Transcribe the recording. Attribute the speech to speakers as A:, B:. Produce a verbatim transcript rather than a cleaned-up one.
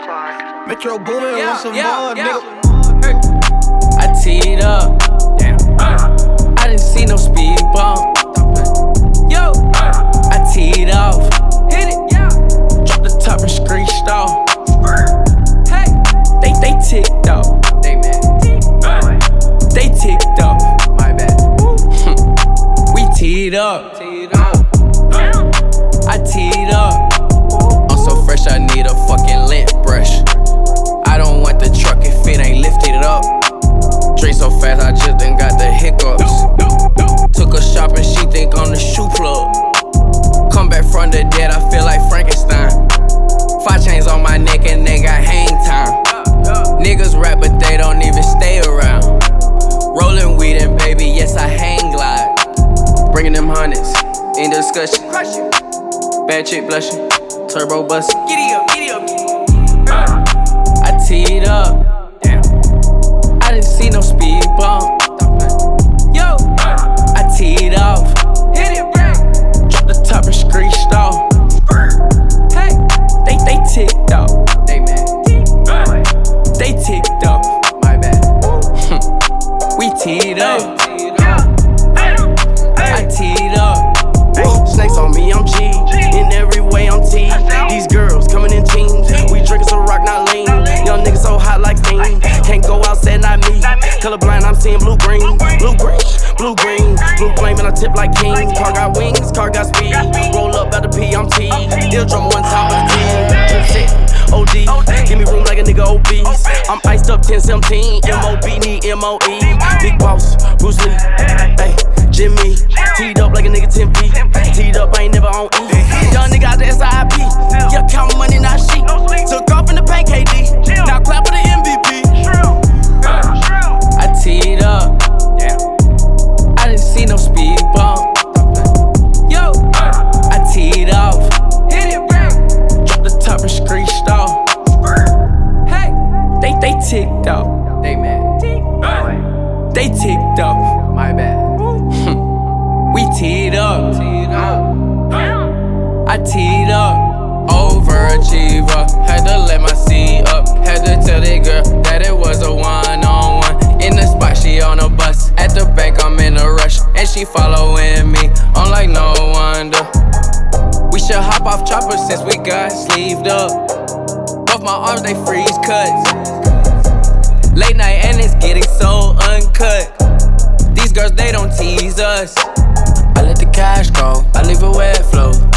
A: Metro Boomin
B: yeah,
A: with some
B: yeah,
A: more,
B: yeah.
A: nigga.
B: I teed up. Damn. I didn't see no speed bump. Yo, I teed off. Hit it, yeah. Dropped the top and screeched off. Hey, they they ticked off. They mad. They ticked off. My bad. We teed up. Teed up. I teed up. I'm so fresh, I need a fucking lint brush. I don't want the truck if it ain't lifted up. Drink so fast, I just done got the hiccups. Took her shopping, she think I'm the shoe plug. Come back from the dead, I feel like Frankenstein. Five chains on my neck and they got hang time. Niggas rap, but they don't even stay around. Rolling weed and baby, yes, I hang glide. Bringing them hundreds, in discussion. Bad chick blushing, turbo bustin'. Giddy up, giddy up. I teed up. Damn. I didn't see no speed bump. Yo, I teed off. Hit it, bang. Dropped the top and screeched off. Hey, they they ticked off. They mad. They ticked off. My bad. We teed up. I teed up.
C: Snakes on me, I'm G. In every way, I'm T. These girls coming in teams. We drinking some rock, not lean. Young niggas so hot like steam. Can't go outside, not me. Colorblind, I'm seeing blue green. Blue green, blue green. Blue flame and I tip like king. Car got wings, car got speed. Roll up at the P, I'm T. Ill drum one time on the team. Shit, O D. Give me room like a nigga obese. I'm iced up ten seventeen. M O B need M O E. Big boss, Bruce Lee. Hey, Jimmy. Teed up like a nigga ten feet. Teed up, I ain't never on E. Young nigga out the S I P. Yeah, count money, not sheet. Took off in the paint, K D. Now clap for the M V P.
B: I teed up. Damn. I didn't see no speed bump. Yo, I teed off. Hit it, bang. Dropped the top and screeched off. Hey, they they ticked off. They mad. They ticked off. My bad. We teed up. Teed up. I teed up. Overachiever. Had to let my seat up. Had to tell that girl that it was a one-on-one. In the spot, she on a bus. At the bank, I'm in a rush. And she following me. I'm like, no wonder. We should hop off choppers since we got sleeved up. Both my arms, they freeze cuts. Late night and it's getting so uncut. These girls, they don't tease us. I let the cash go, I leave it where it flow.